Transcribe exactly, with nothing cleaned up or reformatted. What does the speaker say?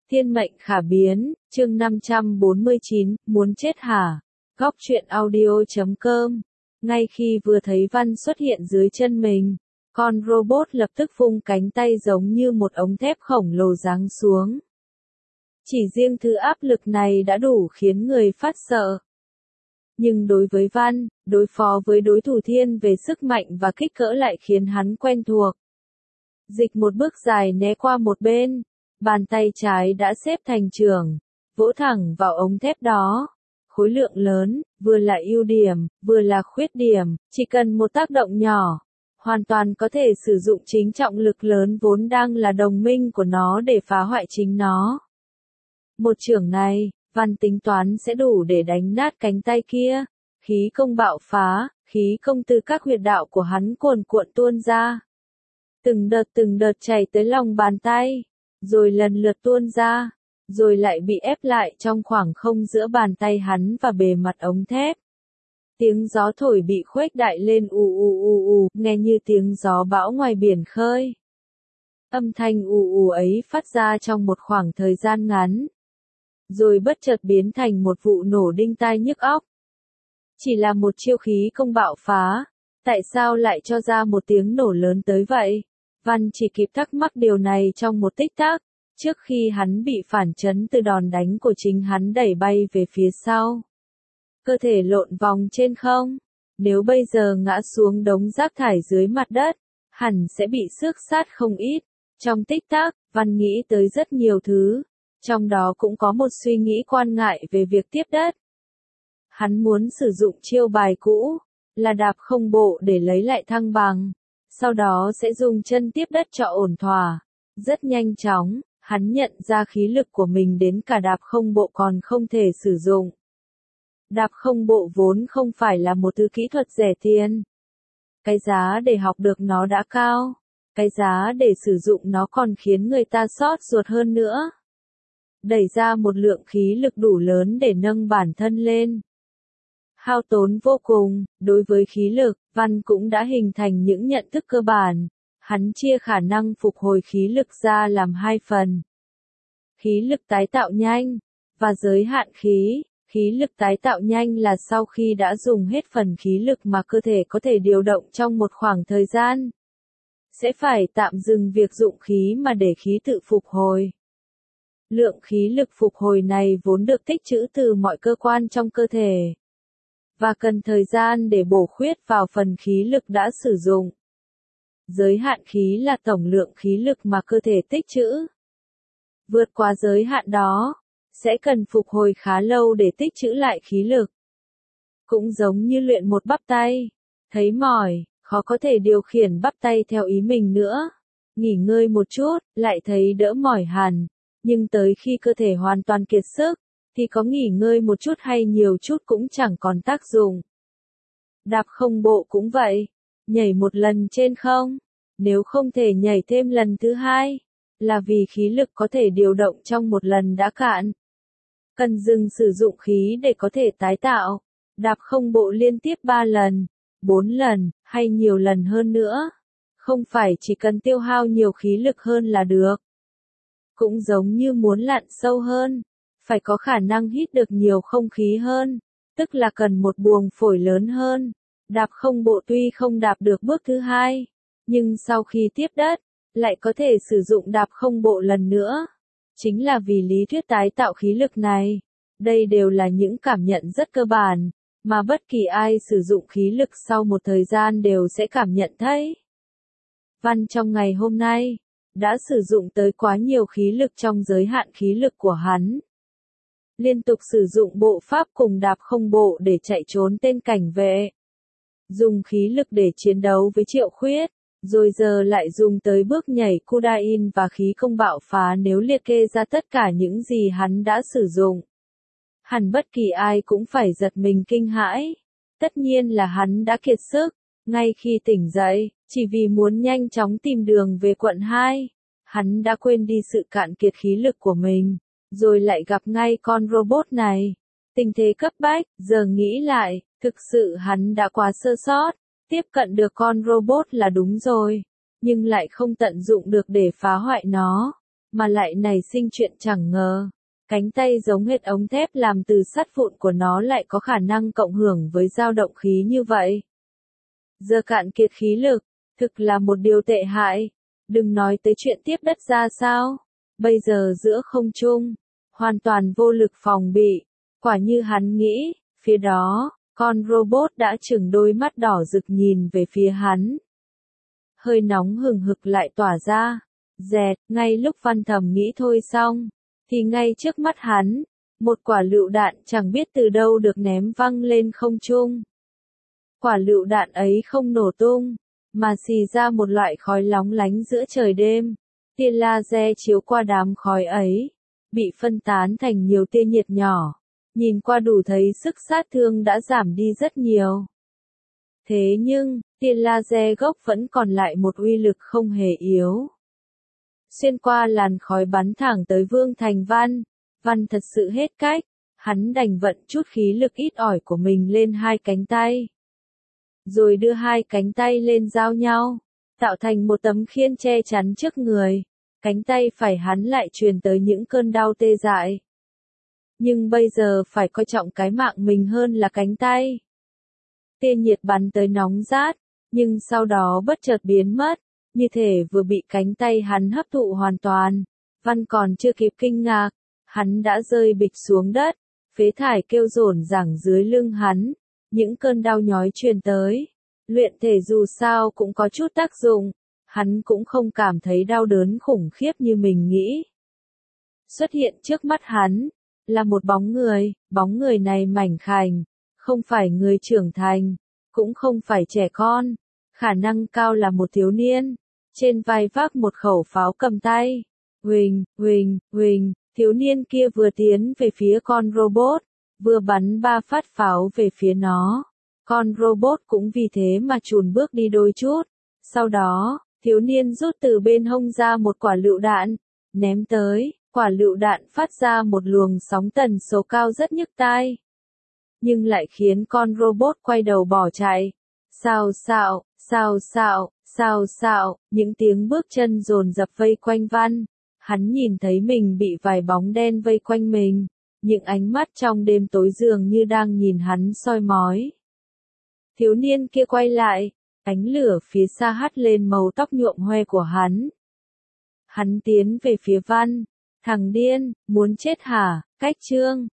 Thiên mệnh khả biến, chương năm trăm bốn mươi chín, muốn chết hả? Góc truyện audio chấm com. Ngay khi vừa thấy Văn xuất hiện dưới chân mình, con robot lập tức vung cánh tay giống như một ống thép khổng lồ giáng xuống. Chỉ riêng thứ áp lực này đã đủ khiến người phát sợ. Nhưng đối với Văn, đối phó với đối thủ thiên về sức mạnh và kích cỡ lại khiến hắn quen thuộc. Dịch một bước dài né qua một bên, bàn tay trái đã xếp thành trường, vỗ thẳng vào ống thép đó. Khối lượng lớn, vừa là ưu điểm, vừa là khuyết điểm, chỉ cần một tác động nhỏ, hoàn toàn có thể sử dụng chính trọng lực lớn vốn đang là đồng minh của nó để phá hoại chính nó. Một chưởng này, Văn tính toán sẽ đủ để đánh nát cánh tay kia. Khí công bạo phá, khí công từ các huyệt đạo của hắn cuồn cuộn tuôn ra. Từng đợt từng đợt chảy tới lòng bàn tay, rồi lần lượt tuôn ra, rồi lại bị ép lại trong khoảng không giữa bàn tay hắn và bề mặt ống thép. Tiếng gió thổi bị khuếch đại lên ù ù ù ù, nghe như tiếng gió bão ngoài biển khơi. Âm thanh ù ù ấy phát ra trong một khoảng thời gian ngắn, rồi bất chợt biến thành một vụ nổ đinh tai nhức óc. Chỉ là một chiêu khí công bạo phá, tại sao lại cho ra một tiếng nổ lớn tới vậy? Văn chỉ kịp thắc mắc điều này trong một tích tắc, trước khi hắn bị phản chấn từ đòn đánh của chính hắn đẩy bay về phía sau. Cơ thể lộn vòng trên không, nếu bây giờ ngã xuống đống rác thải dưới mặt đất, hẳn sẽ bị xước sát không ít. Trong tích tắc, Văn nghĩ tới rất nhiều thứ, trong đó cũng có một suy nghĩ quan ngại về việc tiếp đất. Hắn muốn sử dụng chiêu bài cũ, là đạp không bộ để lấy lại thăng bằng, sau đó sẽ dùng chân tiếp đất cho ổn thỏa. Rất nhanh chóng, hắn nhận ra khí lực của mình đến cả đạp không bộ còn không thể sử dụng. Đạp không bộ vốn không phải là một thứ kỹ thuật rẻ tiền. Cái giá để học được nó đã cao, cái giá để sử dụng nó còn khiến người ta xót ruột hơn nữa. Đẩy ra một lượng khí lực đủ lớn để nâng bản thân lên. Hao tốn vô cùng, đối với khí lực, Văn cũng đã hình thành những nhận thức cơ bản. Hắn chia khả năng phục hồi khí lực ra làm hai phần. Khí lực tái tạo nhanh, và giới hạn khí. Khí lực tái tạo nhanh là sau khi đã dùng hết phần khí lực mà cơ thể có thể điều động trong một khoảng thời gian, sẽ phải tạm dừng việc dụng khí mà để khí tự phục hồi. Lượng khí lực phục hồi này vốn được tích trữ từ mọi cơ quan trong cơ thể, và cần thời gian để bổ khuyết vào phần khí lực đã sử dụng. Giới hạn khí là tổng lượng khí lực mà cơ thể tích trữ. Vượt qua giới hạn đó, sẽ cần phục hồi khá lâu để tích trữ lại khí lực. Cũng giống như luyện một bắp tay, thấy mỏi, khó có thể điều khiển bắp tay theo ý mình nữa. Nghỉ ngơi một chút, lại thấy đỡ mỏi hẳn, nhưng tới khi cơ thể hoàn toàn kiệt sức, thì có nghỉ ngơi một chút hay nhiều chút cũng chẳng còn tác dụng. Đạp không bộ cũng vậy, nhảy một lần trên không, nếu không thể nhảy thêm lần thứ hai, là vì khí lực có thể điều động trong một lần đã cạn. Cần dừng sử dụng khí để có thể tái tạo. Đạp không bộ liên tiếp ba lần, bốn lần, hay nhiều lần hơn nữa. Không phải chỉ cần tiêu hao nhiều khí lực hơn là được. Cũng giống như muốn lặn sâu hơn, phải có khả năng hít được nhiều không khí hơn, tức là cần một buồng phổi lớn hơn. Đạp không bộ tuy không đạp được bước thứ hai, nhưng sau khi tiếp đất, lại có thể sử dụng đạp không bộ lần nữa. Chính là vì lý thuyết tái tạo khí lực này. Đây đều là những cảm nhận rất cơ bản, mà bất kỳ ai sử dụng khí lực sau một thời gian đều sẽ cảm nhận thấy. Văn trong ngày hôm nay, đã sử dụng tới quá nhiều khí lực trong giới hạn khí lực của hắn. Liên tục sử dụng bộ pháp cùng đạp không bộ để chạy trốn tên cảnh vệ. Dùng khí lực để chiến đấu với Triệu Khuyết. Rồi giờ lại dùng tới bước nhảy Kudain và khí công bạo phá nếu liệt kê ra tất cả những gì hắn đã sử dụng. Hẳn bất kỳ ai cũng phải giật mình kinh hãi. Tất nhiên là hắn đã kiệt sức, ngay khi tỉnh dậy, chỉ vì muốn nhanh chóng tìm đường về quận hai. Hắn đã quên đi sự cạn kiệt khí lực của mình, rồi lại gặp ngay con robot này. Tình thế cấp bách, giờ nghĩ lại, thực sự hắn đã quá sơ sót. Tiếp cận được con robot là đúng rồi, nhưng lại không tận dụng được để phá hoại nó. mà lại nảy sinh chuyện chẳng ngờ. Cánh tay giống hệt ống thép làm từ sắt vụn của nó lại có khả năng cộng hưởng với dao động khí như vậy. Giờ cạn kiệt khí lực, thực là một điều tệ hại. Đừng nói tới chuyện tiếp đất ra sao. Bây giờ giữa không trung, hoàn toàn vô lực phòng bị. Quả như hắn nghĩ, phía đó, con robot đã chừng đôi mắt đỏ rực nhìn về phía hắn. Hơi nóng hừng hực lại tỏa ra. Dẹt, ngay lúc Văn thầm nghĩ thôi xong, thì ngay trước mắt hắn, một quả lựu đạn chẳng biết từ đâu được ném văng lên không trung. Quả lựu đạn ấy không nổ tung, mà xì ra một loại khói lóng lánh giữa trời đêm. Tia laser chiếu qua đám khói ấy, bị phân tán thành nhiều tia nhiệt nhỏ. Nhìn qua đủ thấy sức sát thương đã giảm đi rất nhiều. Thế nhưng, tia laser gốc vẫn còn lại một uy lực không hề yếu. Xuyên qua làn khói bắn thẳng tới Vương Thành Văn. Văn thật sự hết cách, hắn đành vận chút khí lực ít ỏi của mình lên hai cánh tay. Rồi đưa hai cánh tay lên giao nhau, tạo thành một tấm khiên che chắn trước người. Cánh tay phải hắn lại truyền tới những cơn đau tê dại. Nhưng bây giờ phải coi trọng cái mạng mình hơn là cánh tay. Tia nhiệt bắn tới nóng rát, nhưng sau đó bất chợt biến mất, như thể vừa bị cánh tay hắn hấp thụ hoàn toàn. Văn còn chưa kịp kinh ngạc, hắn đã rơi bịch xuống đất, phế thải kêu rổn ràng dưới lưng hắn, những cơn đau nhói truyền tới. Luyện thể dù sao cũng có chút tác dụng, hắn cũng không cảm thấy đau đớn khủng khiếp như mình nghĩ. Xuất hiện trước mắt hắn, là một bóng người, bóng người này mảnh khảnh, không phải người trưởng thành, cũng không phải trẻ con, khả năng cao là một thiếu niên, trên vai vác một khẩu pháo cầm tay. Huỳnh, huỳnh, huỳnh, thiếu niên kia vừa tiến về phía con robot, vừa bắn ba phát pháo về phía nó. Con robot cũng vì thế mà chùn bước đi đôi chút. Sau đó, thiếu niên rút từ bên hông ra một quả lựu đạn, ném tới. Quả lựu đạn phát ra một luồng sóng tần số cao rất nhức tai, nhưng lại khiến con robot quay đầu bỏ chạy. Sao xạo, sao xạo, sao xạo, những tiếng bước chân dồn dập vây quanh Văn. Hắn nhìn thấy mình bị vài bóng đen vây quanh mình, những ánh mắt trong đêm tối dường như đang nhìn hắn soi mói. Thiếu niên kia quay lại, ánh lửa phía xa hắt lên màu tóc nhuộm hoe của hắn. Hắn tiến về phía Văn. Thằng điên, muốn chết hả? Cách chương